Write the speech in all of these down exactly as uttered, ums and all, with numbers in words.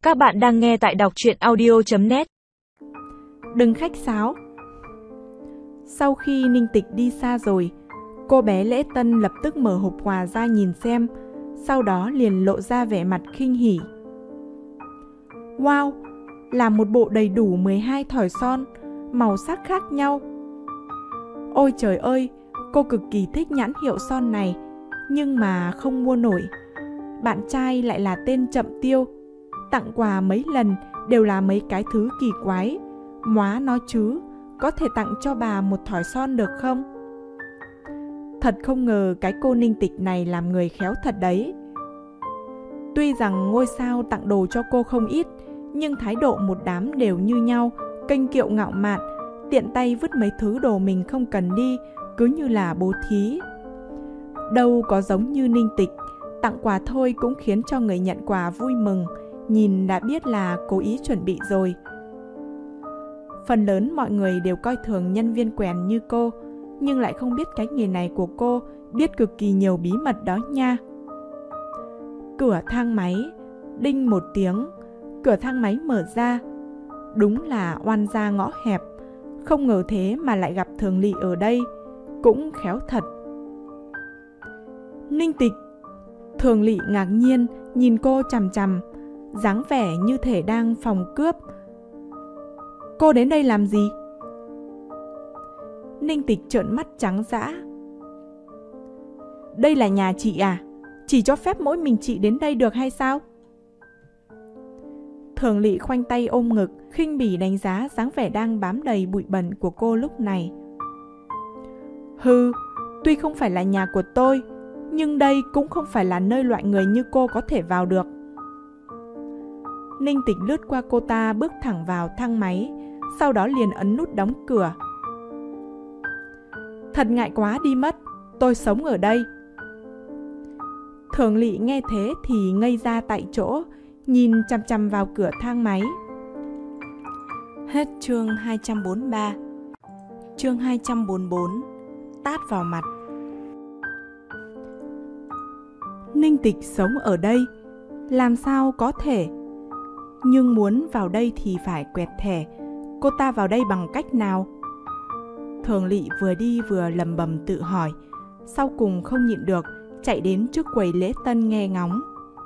Các bạn đang nghe tại đọc truyện audio chấm net. Đừng khách sáo. Sau khi Ninh Tịch đi xa rồi, cô bé Lễ Tân lập tức mở hộp quà ra nhìn xem, sau đó liền lộ ra vẻ mặt khinh hỉ. Wow, là một bộ đầy đủ mười hai thỏi son, màu sắc khác nhau. Ôi trời ơi, cô cực kỳ thích nhãn hiệu son này, nhưng mà không mua nổi. Bạn trai lại là tên Chậm Tiêu, tặng quà mấy lần đều là mấy cái thứ kỳ quái. Móa nói chứ, có thể tặng cho bà một thỏi son được không? Thật không ngờ cái cô Ninh Tịch này làm người khéo thật đấy. Tuy rằng ngôi sao tặng đồ cho cô không ít, nhưng thái độ một đám đều như nhau, kênh kiệu ngạo mạn, tiện tay vứt mấy thứ đồ mình không cần đi, cứ như là bố thí. Đâu có giống như Ninh Tịch, tặng quà thôi cũng khiến cho người nhận quà vui mừng, nhìn đã biết là cố ý chuẩn bị rồi. Phần lớn mọi người đều coi thường nhân viên quèn như cô, nhưng lại không biết cái nghề này của cô biết cực kỳ nhiều bí mật đó nha. Cửa thang máy, đinh một tiếng, cửa thang máy mở ra. Đúng là oan gia ngõ hẹp, không ngờ thế mà lại gặp Thường Lỵ ở đây, cũng khéo thật. Ninh Tịch. Thường Lỵ ngạc nhiên nhìn cô chằm chằm, dáng vẻ như thể đang phòng cướp. Cô đến đây làm gì? Ninh Tịch trợn mắt trắng dã. Đây là nhà chị à? Chỉ cho phép mỗi mình chị đến đây được hay sao? Thường Lỵ khoanh tay ôm ngực, khinh bỉ đánh giá dáng vẻ đang bám đầy bụi bẩn của cô lúc này. Hừ, tuy không phải là nhà của tôi, nhưng đây cũng không phải là nơi loại người như cô có thể vào được. Ninh Tịch lướt qua cô ta, bước thẳng vào thang máy, sau đó liền ấn nút đóng cửa. Thật ngại quá đi mất, tôi sống ở đây. Thường Lỵ nghe thế thì ngây ra tại chỗ, nhìn chằm chằm vào cửa thang máy. Hết chương hai trăm bốn mươi ba. Chương hai trăm bốn mươi bốn. Tát vào mặt. Ninh Tịch sống ở đây, làm sao có thể? Nhưng muốn vào đây thì phải quẹt thẻ. Cô ta vào đây bằng cách nào? Thường Lỵ vừa đi vừa lầm bầm tự hỏi, sau cùng không nhịn được, chạy đến trước quầy Lễ Tân nghe ngóng.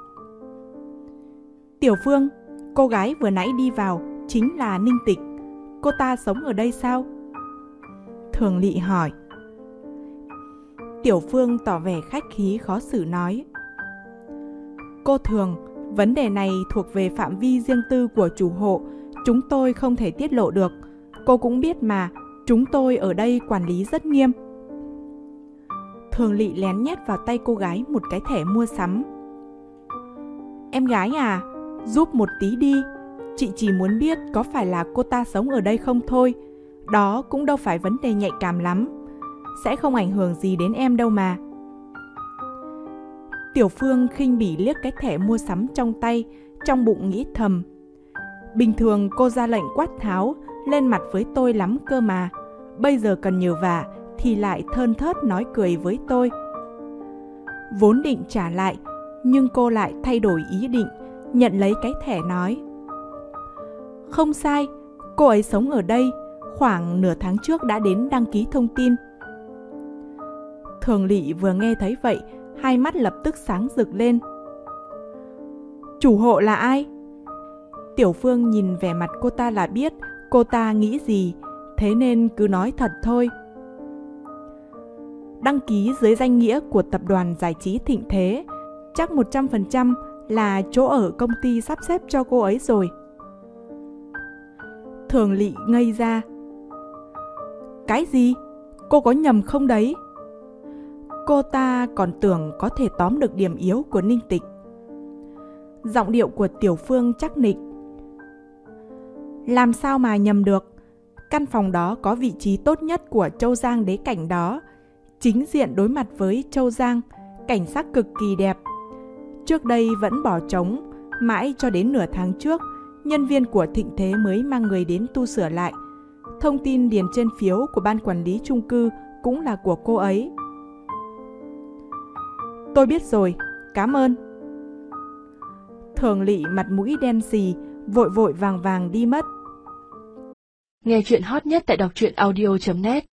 Tiểu Phương, cô gái vừa nãy đi vào chính là Ninh Tịch. Cô ta sống ở đây sao? Thường Lỵ hỏi. Tiểu Phương tỏ vẻ khách khí khó xử nói. Cô Thường, vấn đề này thuộc về phạm vi riêng tư của chủ hộ, chúng tôi không thể tiết lộ được. Cô cũng biết mà, chúng tôi ở đây quản lý rất nghiêm. Thường Lỵ lén nhét vào tay cô gái một cái thẻ mua sắm. Em gái à, giúp một tí đi. Chị chỉ muốn biết có phải là cô ta sống ở đây không thôi. Đó cũng đâu phải vấn đề nhạy cảm lắm, sẽ không ảnh hưởng gì đến em đâu mà. Tiểu Phương khinh bỉ liếc cái thẻ mua sắm trong tay, trong bụng nghĩ thầm. Bình thường cô ra lệnh quát tháo, lên mặt với tôi lắm cơ mà. Bây giờ cần nhờ vả thì lại thơn thớt nói cười với tôi. Vốn định trả lại, nhưng cô lại thay đổi ý định, nhận lấy cái thẻ nói. Không sai, cô ấy sống ở đây, khoảng nửa tháng trước đã đến đăng ký thông tin. Thường Lỵ vừa nghe thấy vậy, hai mắt lập tức sáng rực lên. Chủ hộ là ai? Tiểu Phương nhìn vẻ mặt cô ta là biết cô ta nghĩ gì, thế nên cứ nói thật thôi. Đăng ký dưới danh nghĩa của tập đoàn giải trí Thịnh Thế, chắc một trăm phần trăm là chỗ ở công ty sắp xếp cho cô ấy rồi. Thường Lỵ ngây ra. Cái gì? Cô có nhầm không đấy? Cô ta còn tưởng có thể tóm được điểm yếu của Ninh Tịch. Giọng điệu của Tiểu Phương chắc nịch. Làm sao mà nhầm được? Căn phòng đó có vị trí tốt nhất của Châu Giang đế cảnh đó, chính diện đối mặt với Châu Giang, cảnh sắc cực kỳ đẹp. Trước đây vẫn bỏ trống, mãi cho đến nửa tháng trước, nhân viên của Thịnh Thế mới mang người đến tu sửa lại. Thông tin điền trên phiếu của ban quản lý chung cư cũng là của cô ấy. Tôi biết rồi, cảm ơn. Thường Lỵ mặt mũi đen xì, vội vội vàng vàng đi mất. Nghe chuyện hot nhất tại đọc truyện audio chấm net.